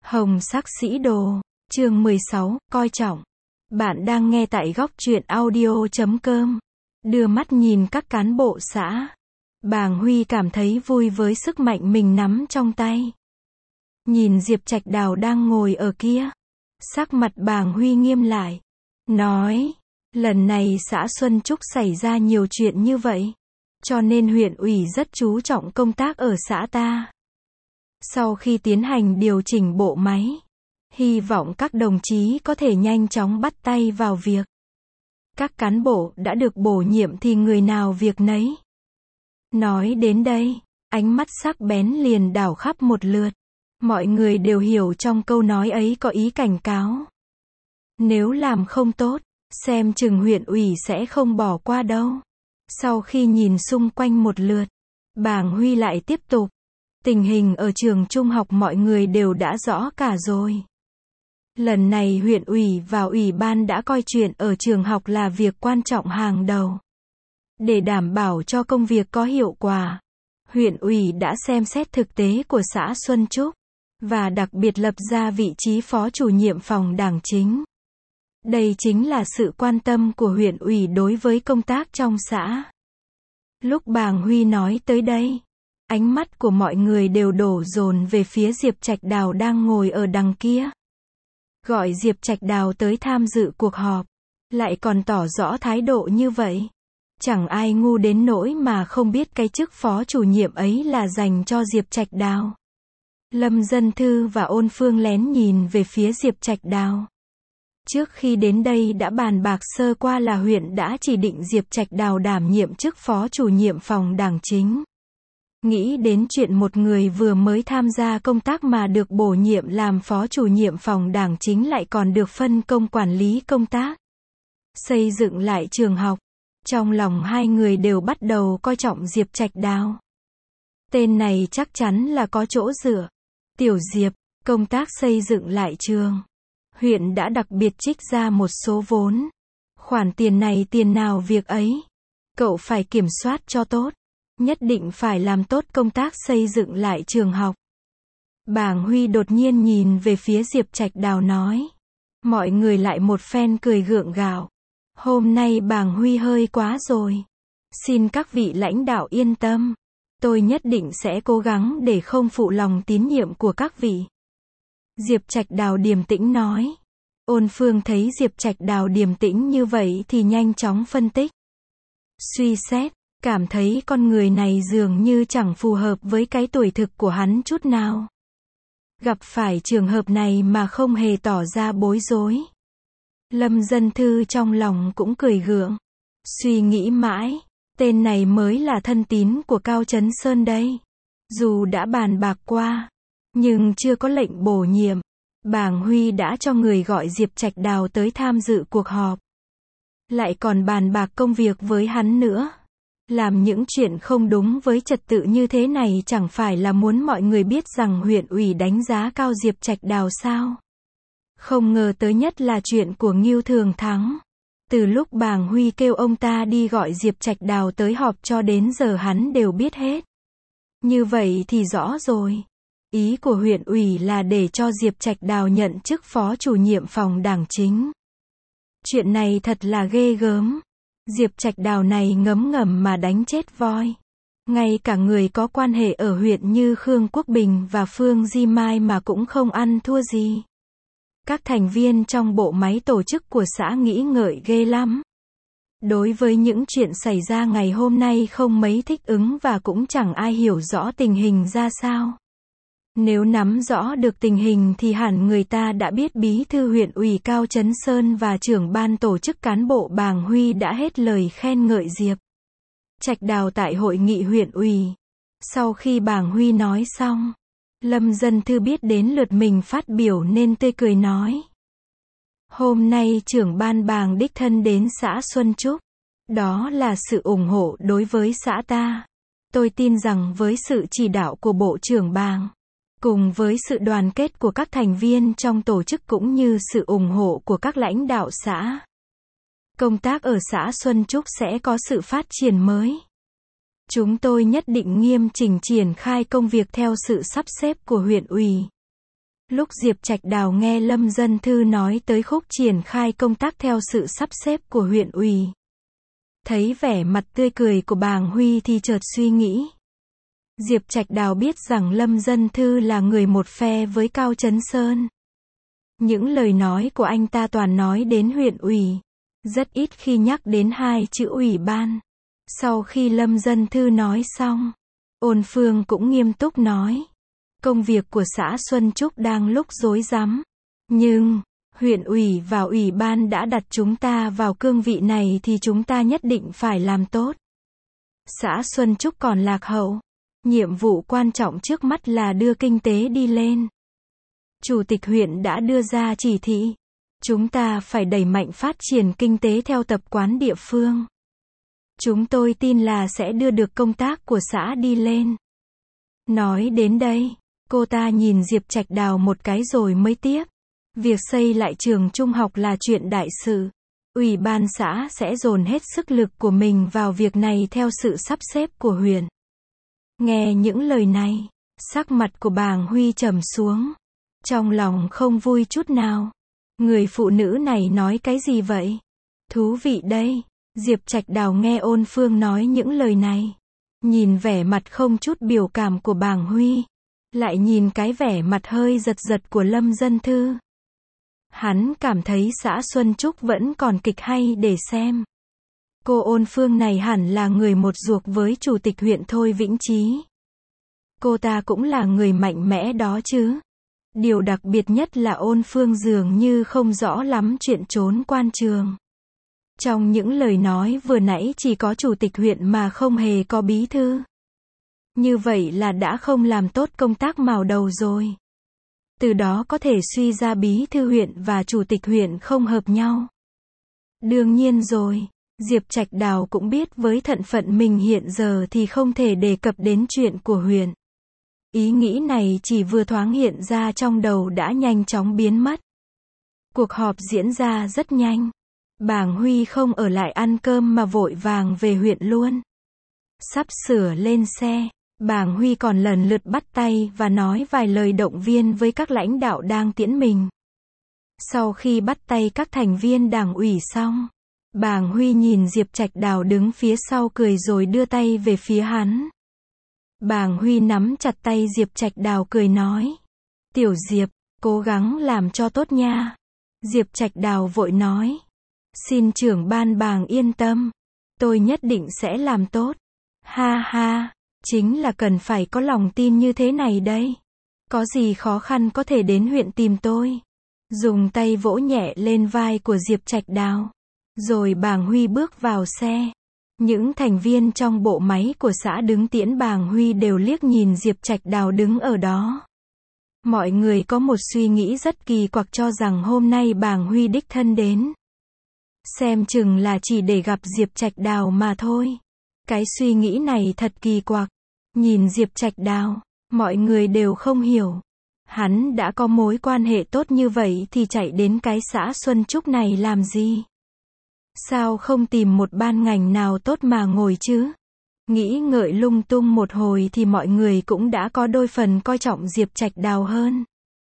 Hồng sắc sĩ đồ, chương 16, coi trọng. Bạn đang nghe tại góc truyện audio.com. Đưa mắt nhìn các cán bộ xã. Bàng Huy cảm thấy vui với sức mạnh mình nắm trong tay. Nhìn Diệp Trạch Đào đang ngồi ở kia. Sắc mặt Bàng Huy nghiêm lại. Nói, lần này xã Xuân Trúc xảy ra nhiều chuyện như vậy. Cho nên huyện ủy rất chú trọng công tác ở xã ta. Sau khi tiến hành điều chỉnh bộ máy, hy vọng các đồng chí có thể nhanh chóng bắt tay vào việc. Các cán bộ đã được bổ nhiệm thì người nào việc nấy. Nói đến đây, ánh mắt sắc bén liền đảo khắp một lượt. Mọi người đều hiểu trong câu nói ấy có ý cảnh cáo. Nếu làm không tốt, xem chừng huyện ủy sẽ không bỏ qua đâu. Sau khi nhìn xung quanh một lượt, Bàng Huy lại tiếp tục. Tình hình ở trường trung học mọi người đều đã rõ cả rồi. Lần này huyện ủy và ủy ban đã coi chuyện ở trường học là việc quan trọng hàng đầu. Để đảm bảo cho công việc có hiệu quả, huyện ủy đã xem xét thực tế của xã Xuân Trúc, và đặc biệt lập ra vị trí phó chủ nhiệm phòng đảng chính. Đây chính là sự quan tâm của huyện ủy đối với công tác trong xã. Lúc Bàng Huy nói tới đây, ánh mắt của mọi người đều đổ dồn về phía Diệp Trạch Đào đang ngồi ở đằng kia. Gọi Diệp Trạch Đào tới tham dự cuộc họp, lại còn tỏ rõ thái độ như vậy. Chẳng ai ngu đến nỗi mà không biết cái chức phó chủ nhiệm ấy là dành cho Diệp Trạch Đào. Lâm Dân Thư và Ôn Phương lén nhìn về phía Diệp Trạch Đào. Trước khi đến đây đã bàn bạc sơ qua là huyện đã chỉ định Diệp Trạch Đào đảm nhiệm chức phó chủ nhiệm phòng đảng chính. Nghĩ đến chuyện một người vừa mới tham gia công tác mà được bổ nhiệm làm phó chủ nhiệm phòng đảng chính lại còn được phân công quản lý công tác, xây dựng lại trường học. Trong lòng hai người đều bắt đầu coi trọng Diệp Trạch Đào. Tên này chắc chắn là có chỗ dựa. Tiểu Diệp, công tác xây dựng lại trường. Huyện đã đặc biệt trích ra một số vốn. Khoản tiền này tiền nào việc ấy. Cậu phải kiểm soát cho tốt. Nhất định phải làm tốt công tác xây dựng lại trường học. Bàng Huy đột nhiên nhìn về phía Diệp Trạch Đào nói. Mọi người lại một phen cười gượng gạo. Hôm nay Bàng Huy hơi quá rồi. Xin các vị lãnh đạo yên tâm. Tôi nhất định sẽ cố gắng để không phụ lòng tín nhiệm của các vị. Diệp Trạch Đào điềm tĩnh nói. Ôn Phương thấy Diệp Trạch Đào điềm tĩnh như vậy thì nhanh chóng phân tích. Suy xét, cảm thấy con người này dường như chẳng phù hợp với cái tuổi thực của hắn chút nào. Gặp phải trường hợp này mà không hề tỏ ra bối rối. Lâm Dân Thư trong lòng cũng cười gượng. Suy nghĩ mãi, tên này mới là thân tín của Cao Chấn Sơn đây. Dù đã bàn bạc qua, nhưng chưa có lệnh bổ nhiệm. Bàng Huy đã cho người gọi Diệp Trạch Đào tới tham dự cuộc họp. Lại còn bàn bạc công việc với hắn nữa. Làm những chuyện không đúng với trật tự như thế này chẳng phải là muốn mọi người biết rằng huyện ủy đánh giá cao Diệp Trạch Đào sao? Không ngờ tới nhất là chuyện của Ngưu Thường Thắng. Từ lúc Bàng Huy kêu ông ta đi gọi Diệp Trạch Đào tới họp cho đến giờ hắn đều biết hết. Như vậy thì rõ rồi. Ý của huyện ủy là để cho Diệp Trạch Đào nhận chức phó chủ nhiệm phòng đảng chính. Chuyện này thật là ghê gớm. Diệp Trạch Đào này ngấm ngầm mà đánh chết voi. Ngay cả người có quan hệ ở huyện như Khương Quốc Bình và Phương Di Mai mà cũng không ăn thua gì. Các thành viên trong bộ máy tổ chức của xã nghĩ ngợi ghê lắm. Đối với những chuyện xảy ra ngày hôm nay không mấy thích ứng và cũng chẳng ai hiểu rõ tình hình ra sao. Nếu nắm rõ được tình hình thì hẳn người ta đã biết bí thư huyện ủy Cao Chấn Sơn và trưởng ban tổ chức cán bộ Bàng Huy đã hết lời khen ngợi Diệp Trạch Đào tại hội nghị huyện ủy. Sau khi Bàng Huy nói xong, Lâm Dân Thư biết đến lượt mình phát biểu nên tươi cười nói. Hôm nay trưởng ban Bàng đích thân đến xã Xuân Trúc. Đó là sự ủng hộ đối với xã ta. Tôi tin rằng với sự chỉ đạo của Bộ trưởng Bàng, cùng với sự đoàn kết của các thành viên trong tổ chức cũng như sự ủng hộ của các lãnh đạo xã, công tác ở xã Xuân Trúc sẽ có sự phát triển mới. Chúng tôi nhất định nghiêm chỉnh triển khai công việc theo sự sắp xếp của huyện ủy. Lúc Diệp Trạch Đào nghe Lâm Dân Thư nói tới khúc triển khai công tác theo sự sắp xếp của huyện ủy, thấy vẻ mặt tươi cười của Bàng Huy thì chợt suy nghĩ. Diệp Trạch Đào biết rằng Lâm Dân Thư là người một phe với Cao Chấn Sơn. Những lời nói của anh ta toàn nói đến huyện ủy, rất ít khi nhắc đến hai chữ ủy ban. Sau khi Lâm Dân Thư nói xong, Ôn Phương cũng nghiêm túc nói. Công việc của xã Xuân Trúc đang lúc rối rắm. Nhưng, huyện ủy và ủy ban đã đặt chúng ta vào cương vị này thì chúng ta nhất định phải làm tốt. Xã Xuân Trúc còn lạc hậu. Nhiệm vụ quan trọng trước mắt là đưa kinh tế đi lên. Chủ tịch huyện đã đưa ra chỉ thị. Chúng ta phải đẩy mạnh phát triển kinh tế theo tập quán địa phương. Chúng tôi tin là sẽ đưa được công tác của xã đi lên. Nói đến đây, cô ta nhìn Diệp Trạch Đào một cái rồi mới tiếp. Việc xây lại trường trung học là chuyện đại sự. Ủy ban xã sẽ dồn hết sức lực của mình vào việc này theo sự sắp xếp của huyện. Nghe những lời này, sắc mặt của Bàng Huy trầm xuống. Trong lòng không vui chút nào. Người phụ nữ này nói cái gì vậy? Thú vị đây. Diệp Trạch Đào nghe Ôn Phương nói những lời này. Nhìn vẻ mặt không chút biểu cảm của Bàng Huy. Lại nhìn cái vẻ mặt hơi giật giật của Lâm Dân Thư. Hắn cảm thấy xã Xuân Trúc vẫn còn kịch hay để xem. Cô Ôn Phương này hẳn là người một ruột với chủ tịch huyện Thôi Vĩnh Chí. Cô ta cũng là người mạnh mẽ đó chứ. Điều đặc biệt nhất là Ôn Phương dường như không rõ lắm chuyện trốn quan trường. Trong những lời nói vừa nãy chỉ có chủ tịch huyện mà không hề có bí thư. Như vậy là đã không làm tốt công tác mào đầu rồi. Từ đó có thể suy ra bí thư huyện và chủ tịch huyện không hợp nhau. Đương nhiên rồi, Diệp Trạch Đào cũng biết với thân phận mình hiện giờ thì không thể đề cập đến chuyện của huyện. Ý nghĩ này chỉ vừa thoáng hiện ra trong đầu đã nhanh chóng biến mất. Cuộc họp diễn ra rất nhanh. Bàng Huy không ở lại ăn cơm mà vội vàng về huyện luôn. Sắp sửa lên xe, Bàng Huy còn lần lượt bắt tay và nói vài lời động viên với các lãnh đạo đang tiễn mình. Sau khi bắt tay các thành viên đảng ủy xong, Bàng Huy nhìn Diệp Trạch Đào đứng phía sau cười rồi đưa tay về phía hắn. Bàng Huy nắm chặt tay Diệp Trạch Đào cười nói. Tiểu Diệp, cố gắng làm cho tốt nha. Diệp Trạch Đào vội nói. Xin trưởng ban Bàng yên tâm. Tôi nhất định sẽ làm tốt. Ha ha, chính là cần phải có lòng tin như thế này đây. Có gì khó khăn có thể đến huyện tìm tôi. Dùng tay vỗ nhẹ lên vai của Diệp Trạch Đào. Rồi Bàng Huy bước vào xe. Những thành viên trong bộ máy của xã đứng tiễn Bàng Huy đều liếc nhìn Diệp Trạch Đào đứng ở đó. Mọi người có một suy nghĩ rất kỳ quặc cho rằng hôm nay Bàng Huy đích thân đến. Xem chừng là chỉ để gặp Diệp Trạch Đào mà thôi. Cái suy nghĩ này thật kỳ quặc. Nhìn Diệp Trạch Đào, mọi người đều không hiểu. Hắn đã có mối quan hệ tốt như vậy thì chạy đến cái xã Xuân Trúc này làm gì? Sao không tìm một ban ngành nào tốt mà ngồi chứ? Nghĩ ngợi lung tung một hồi thì mọi người cũng đã có đôi phần coi trọng Diệp Trạch Đào hơn.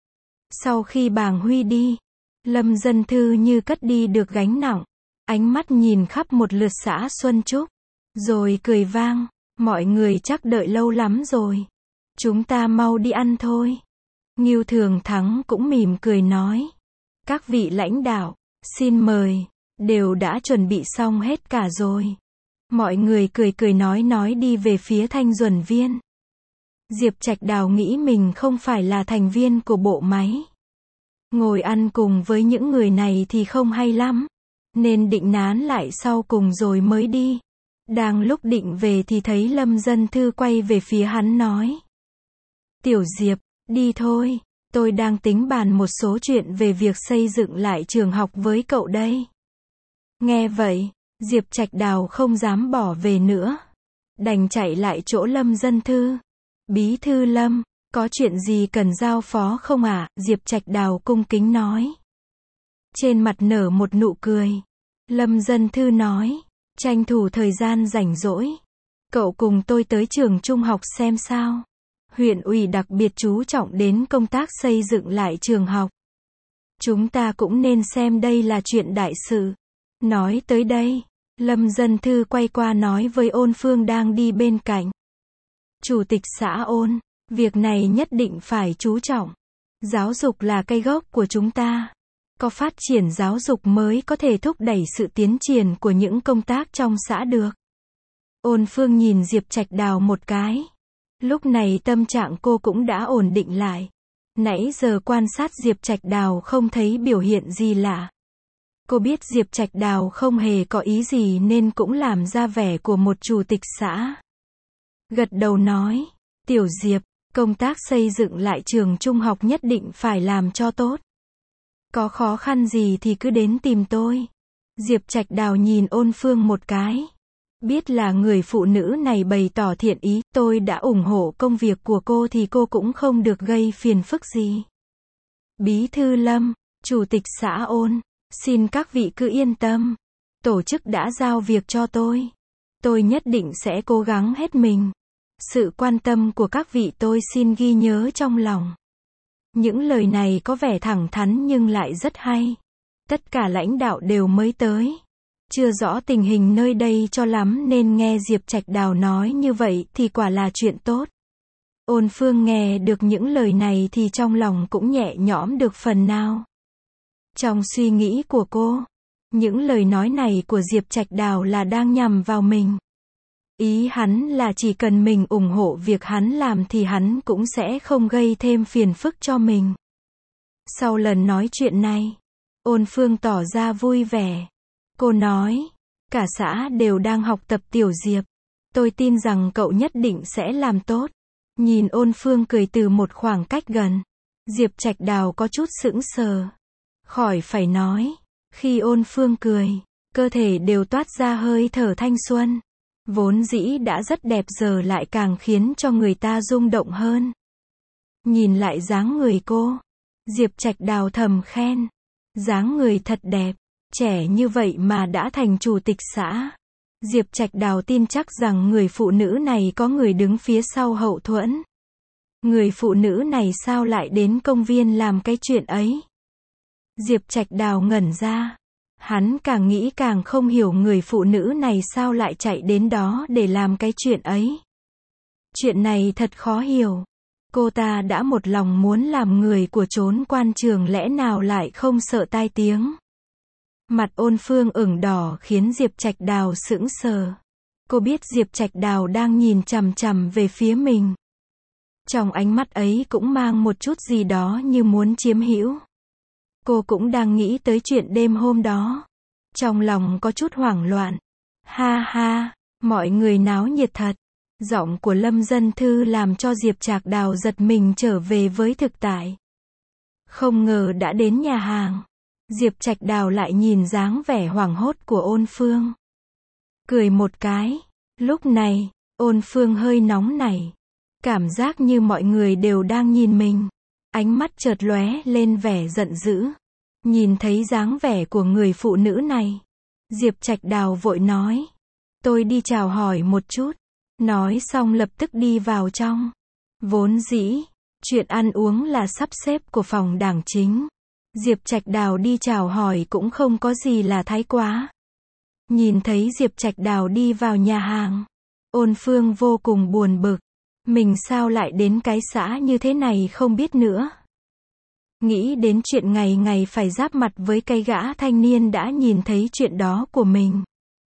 Sau khi Bàng Huy đi, Lâm Dân Thư như cất đi được gánh nặng. Ánh mắt nhìn khắp một lượt xã Xuân Trúc. Rồi cười vang. Mọi người chắc đợi lâu lắm rồi. Chúng ta mau đi ăn thôi. Ngưu Thường Thắng cũng mỉm cười nói. Các vị lãnh đạo, xin mời. Đều đã chuẩn bị xong hết cả rồi. Mọi người cười nói đi về phía Thanh Duẩn Viên. Diệp Trạch Đào nghĩ mình không phải là thành viên của bộ máy. Ngồi ăn cùng với những người này thì không hay lắm. Nên định nán lại sau cùng rồi mới đi. Đang lúc định về thì thấy Lâm Dân Thư quay về phía hắn nói. Tiểu Diệp, đi thôi. Tôi đang tính bàn một số chuyện về việc xây dựng lại trường học với cậu đây. Nghe vậy, Diệp Trạch Đào không dám bỏ về nữa. Đành chạy lại chỗ Lâm Dân Thư. Bí thư Lâm, có chuyện gì cần giao phó không ạ? Diệp Trạch Đào cung kính nói. Trên mặt nở một nụ cười. Lâm Dân Thư nói. Tranh thủ thời gian rảnh rỗi. Cậu cùng tôi tới trường trung học xem sao. Huyện ủy đặc biệt chú trọng đến công tác xây dựng lại trường học. Chúng ta cũng nên xem đây là chuyện đại sự. Nói tới đây, Lâm Dân Thư quay qua nói với Ôn Phương đang đi bên cạnh. Chủ tịch xã Ôn, việc này nhất định phải chú trọng. Giáo dục là cây gốc của chúng ta. Có phát triển giáo dục mới có thể thúc đẩy sự tiến triển của những công tác trong xã được. Ôn Phương nhìn Diệp Trạch Đào một cái. Lúc này tâm trạng cô cũng đã ổn định lại. Nãy giờ quan sát Diệp Trạch Đào không thấy biểu hiện gì lạ. Cô biết Diệp Trạch Đào không hề có ý gì nên cũng làm ra vẻ của một chủ tịch xã. Gật đầu nói, Tiểu Diệp, công tác xây dựng lại trường trung học nhất định phải làm cho tốt. Có khó khăn gì thì cứ đến tìm tôi. Diệp Trạch Đào nhìn Ôn Phương một cái. Biết là người phụ nữ này bày tỏ thiện ý, tôi đã ủng hộ công việc của cô thì cô cũng không được gây phiền phức gì. Bí thư Lâm, Chủ tịch xã Ôn, xin các vị cứ yên tâm. Tổ chức đã giao việc cho tôi. Tôi nhất định sẽ cố gắng hết mình. Sự quan tâm của các vị tôi xin ghi nhớ trong lòng. Những lời này có vẻ thẳng thắn nhưng lại rất hay. Tất cả lãnh đạo đều mới tới. Chưa rõ tình hình nơi đây cho lắm nên nghe Diệp Trạch Đào nói như vậy thì quả là chuyện tốt. Ôn Phương nghe được những lời này thì trong lòng cũng nhẹ nhõm được phần nào. Trong suy nghĩ của cô, những lời nói này của Diệp Trạch Đào là đang nhằm vào mình. Ý hắn là chỉ cần mình ủng hộ việc hắn làm thì hắn cũng sẽ không gây thêm phiền phức cho mình. Sau lần nói chuyện này, Ôn Phương tỏ ra vui vẻ. Cô nói, cả xã đều đang học tập Tiểu Diệp. Tôi tin rằng cậu nhất định sẽ làm tốt. Nhìn Ôn Phương cười từ một khoảng cách gần. Diệp Trạch Đào có chút sững sờ. Khỏi phải nói, khi Ôn Phương cười, cơ thể đều toát ra hơi thở thanh xuân. Vốn dĩ đã rất đẹp giờ lại càng khiến cho người ta rung động hơn. Nhìn lại dáng người cô, Diệp Trạch Đào thầm khen. Dáng người thật đẹp, trẻ như vậy mà đã thành chủ tịch xã. Diệp Trạch Đào tin chắc rằng người phụ nữ này có người đứng phía sau hậu thuẫn. Người phụ nữ này sao lại đến công viên làm cái chuyện ấy? Diệp Trạch Đào ngẩn ra. Hắn càng nghĩ càng không hiểu người phụ nữ này sao lại chạy đến đó để làm cái chuyện ấy. Chuyện này thật khó hiểu. Cô ta đã một lòng muốn làm người của chốn quan trường lẽ nào lại không sợ tai tiếng. Mặt Ôn Phương ửng đỏ khiến Diệp Trạch Đào sững sờ. Cô biết Diệp Trạch Đào đang nhìn chằm chằm về phía mình. Trong ánh mắt ấy cũng mang một chút gì đó như muốn chiếm hữu. Cô cũng đang nghĩ tới chuyện đêm hôm đó. Trong lòng có chút hoảng loạn. Ha ha, mọi người náo nhiệt thật. Giọng của Lâm Dân Thư làm cho Diệp Trạch Đào giật mình trở về với thực tại. Không ngờ đã đến nhà hàng. Diệp Trạch Đào lại nhìn dáng vẻ hoảng hốt của Ôn Phương. Cười một cái. Lúc này, Ôn Phương hơi nóng nảy. Cảm giác như mọi người đều đang nhìn mình. Ánh mắt chợt lóe lên vẻ giận dữ. Nhìn thấy dáng vẻ của người phụ nữ này. Diệp Trạch Đào vội nói. Tôi đi chào hỏi một chút. Nói xong lập tức đi vào trong. Vốn dĩ, chuyện ăn uống là sắp xếp của phòng đảng chính. Diệp Trạch Đào đi chào hỏi cũng không có gì là thái quá. Nhìn thấy Diệp Trạch Đào đi vào nhà hàng. Ôn Phương vô cùng buồn bực. Mình sao lại đến cái xã như thế này không biết nữa. Nghĩ đến chuyện ngày ngày phải giáp mặt với cái gã thanh niên đã nhìn thấy chuyện đó của mình.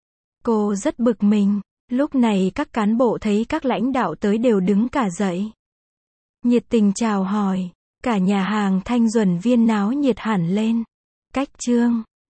Cô rất bực mình. Lúc này các cán bộ thấy các lãnh đạo tới đều đứng cả dậy. Nhiệt tình chào hỏi. Cả nhà hàng Thanh Duẩn Viên náo nhiệt hẳn lên. Cách Trương,